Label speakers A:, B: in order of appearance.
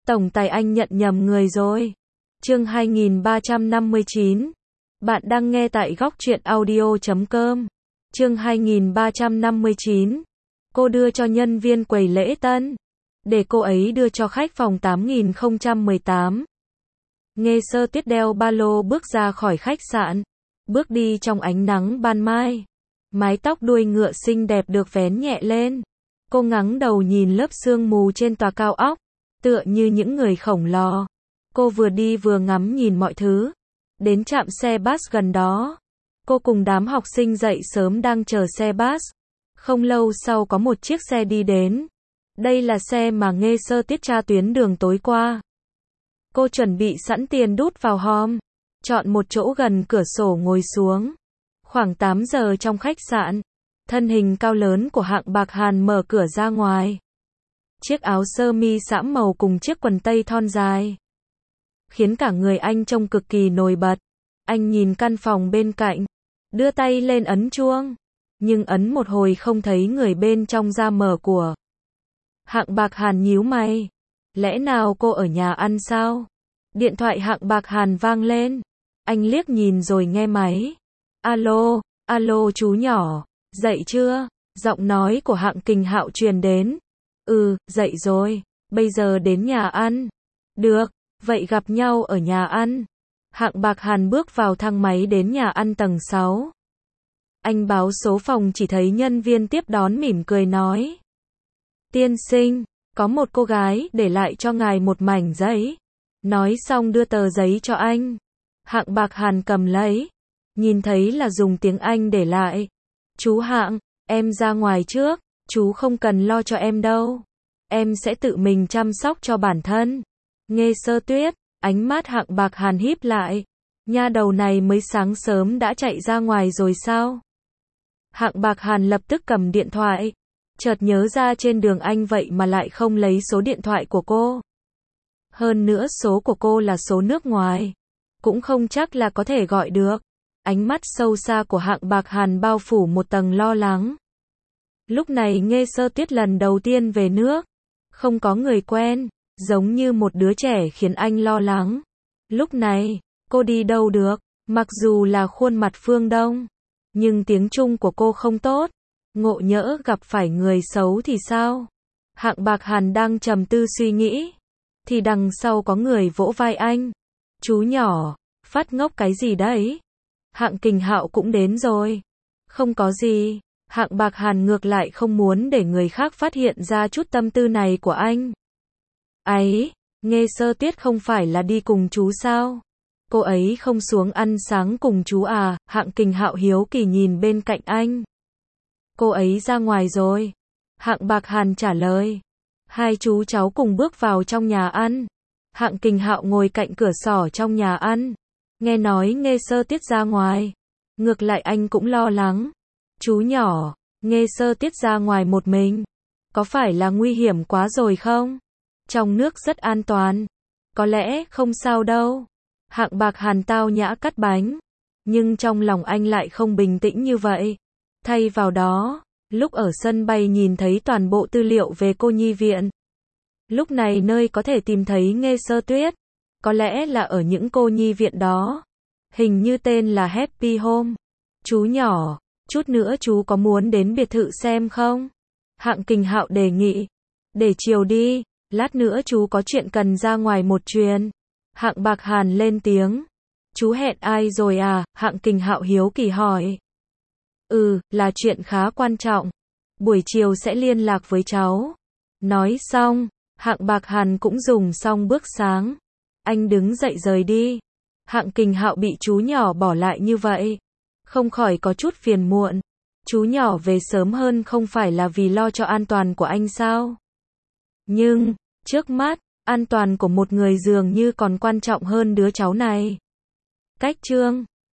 A: Tổng tài anh nhận nhầm người rồi. Chương 2359. Bạn đang nghe tại góc truyện audio.com. Chương 2359. Cô đưa cho nhân viên quầy lễ tân, để cô ấy đưa cho khách phòng 8018. Nghe Sơ Tuyết đeo ba lô bước ra khỏi khách sạn, bước đi trong ánh nắng ban mai. Mái tóc đuôi ngựa xinh đẹp được vén nhẹ lên. Cô ngẩng đầu nhìn lớp sương mù trên tòa cao ốc, tựa như những người khổng lồ. Cô vừa đi vừa ngắm nhìn mọi thứ. Đến trạm xe bus gần đó, cô cùng đám học sinh dậy sớm đang chờ xe bus. Không lâu sau có một chiếc xe đi đến. Đây là xe mà Nghe Sơ Tuyết tra tuyến đường tối qua. Cô chuẩn bị sẵn tiền đút vào hòm, chọn một chỗ gần cửa sổ ngồi xuống. Khoảng 8 giờ trong khách sạn, thân hình cao lớn của Hạng Bạc Hàn mở cửa ra ngoài. Chiếc áo sơ mi sẫm màu cùng chiếc quần tây thon dài, khiến cả người anh trông cực kỳ nổi bật. Anh nhìn căn phòng bên cạnh, đưa tay lên ấn chuông, nhưng ấn một hồi không thấy người bên trong ra mở của. Hạng Bạc Hàn nhíu mày. Lẽ nào cô ở nhà ăn sao? Điện thoại Hạng Bạc Hàn vang lên. Anh liếc nhìn rồi nghe máy. Alo, alo chú nhỏ, dậy chưa? Giọng nói của Hạng Kình Hạo truyền đến. Ừ, dậy rồi, bây giờ đến nhà ăn. Được, vậy gặp nhau ở nhà ăn. Hạng Bạc Hàn bước vào thang máy đến nhà ăn tầng 6. Anh báo số phòng chỉ thấy nhân viên tiếp đón mỉm cười nói. Tiên sinh, có một cô gái để lại cho ngài một mảnh giấy. Nói xong đưa tờ giấy cho anh. Hạng Bạc Hàn cầm lấy. Nhìn thấy là dùng tiếng Anh để lại. Chú Hạng, em ra ngoài trước, chú không cần lo cho em đâu. Em sẽ tự mình chăm sóc cho bản thân. Nghe Sơ Tuyết, ánh mắt Hạng Bạc Hàn híp lại. Nha đầu này mới sáng sớm đã chạy ra ngoài rồi sao? Hạng Bạc Hàn lập tức cầm điện thoại. Chợt nhớ ra trên đường anh vậy mà lại không lấy số điện thoại của cô. Hơn nữa số của cô là số nước ngoài, cũng không chắc là có thể gọi được. Ánh mắt sâu xa của Hạng Bạc Hàn bao phủ một tầng lo lắng. Lúc này Nghe Sơ Tuyết lần đầu tiên về nước, không có người quen, giống như một đứa trẻ khiến anh lo lắng. Lúc này, cô đi đâu được, mặc dù là khuôn mặt phương Đông, nhưng tiếng Trung của cô không tốt. Ngộ nhỡ gặp phải người xấu thì sao? Hạng Bạc Hàn đang trầm tư suy nghĩ, thì đằng sau có người vỗ vai anh. Chú nhỏ, phát ngốc cái gì đấy? Hạng Kình Hạo cũng đến rồi. Không có gì. Hạng Bạc Hàn ngược lại không muốn để người khác phát hiện ra chút tâm tư này của anh. Ấy, Nghe Sơ Tuyết không phải là đi cùng chú sao? Cô ấy không xuống ăn sáng cùng chú à? Hạng Kình Hạo hiếu kỳ nhìn bên cạnh anh. Cô ấy ra ngoài rồi. Hạng Bạc Hàn trả lời. Hai chú cháu cùng bước vào trong nhà ăn. Hạng Kình Hạo ngồi cạnh cửa sổ trong nhà ăn. Nghe nói Nghe Sơ Tuyết ra ngoài. Ngược lại anh cũng lo lắng. Chú nhỏ, Nghe Sơ Tuyết ra ngoài một mình. Có phải là nguy hiểm quá rồi không? Trong nước rất an toàn. Có lẽ không sao đâu. Hạng Bạc Hàn tao nhã cắt bánh. Nhưng trong lòng anh lại không bình tĩnh như vậy. Thay vào đó, lúc ở sân bay nhìn thấy toàn bộ tư liệu về cô nhi viện. Lúc này nơi có thể tìm thấy Nghe Sơ Tuyết, có lẽ là ở những cô nhi viện đó. Hình như tên là Happy Home. Chú nhỏ, chút nữa chú có muốn đến biệt thự xem không? Hạng Kình Hạo đề nghị. Để chiều đi, lát nữa chú có chuyện cần ra ngoài một chuyến. Hạng Bạc Hàn lên tiếng. Chú hẹn ai rồi à? Hạng Kình Hạo hiếu kỳ hỏi. Là chuyện khá quan trọng. Buổi chiều sẽ liên lạc với cháu. Nói xong, Hạng Bạc Hàn cũng dùng xong bước sáng. Anh đứng dậy rời đi. Hạng Kình Hạo bị chú nhỏ bỏ lại như vậy, không khỏi có chút phiền muộn. Chú nhỏ về sớm hơn không phải là vì lo cho an toàn của anh sao? Nhưng, trước mắt, an toàn của một người dường như còn quan trọng hơn đứa cháu này. Cách chương